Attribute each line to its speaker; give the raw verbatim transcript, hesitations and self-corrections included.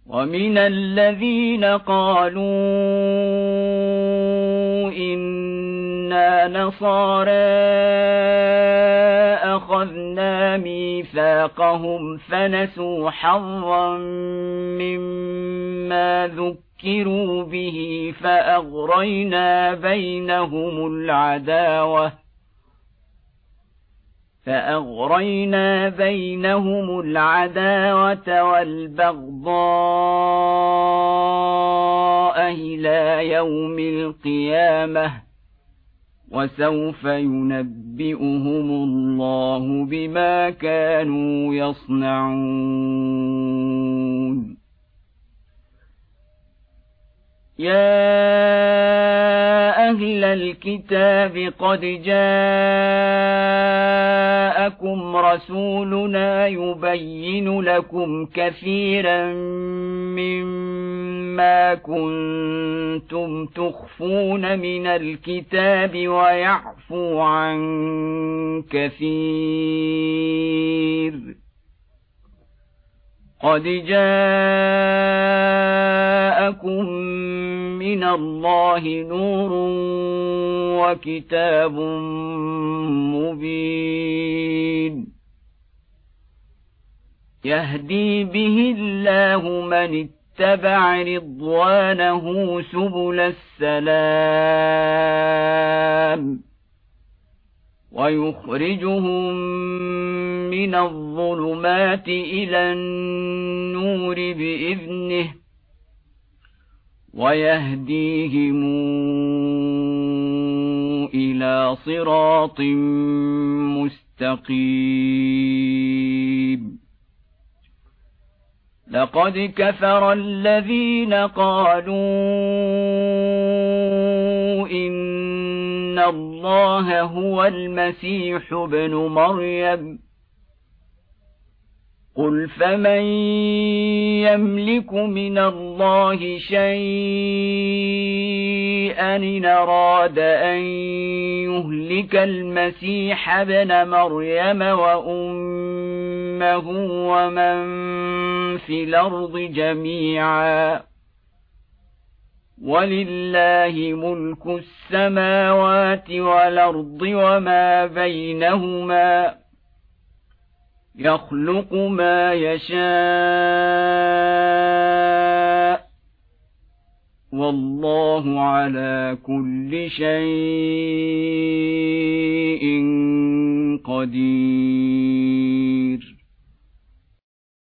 Speaker 1: ومن الذين قالوا إنا نصارى أخذنا ميثاقهم فنسوا حظا مما ذكروا به فأغرينا بينهم العداوة فأغرينا بينهم العداوة والبغضاء إلى يوم القيامة وسوف ينبئهم الله بما كانوا يصنعون. يا أهل الكتاب قد جاءكم رسولنا يبين لكم كثيرا مما كنتم تخفون من الكتاب ويعفو عن كثير. قد جاءكم من الله نور وكتاب مبين يهدي به الله من اتبع رضوانه سبل السلام ويخرجهم من الظلمات إلى النور بإذنه ويهديهم إلى صراط مستقيم. لقد كفر الذين قالوا إن الله هو المسيح ابن مريم قل فمن يملك من الله شيئا إن أراد أن يهلك المسيح ابن مريم وأمه ومن في الأرض جميعا ولله ملك السماوات والأرض وما بينهما يخلق ما يشاء والله على كل شيء قدير.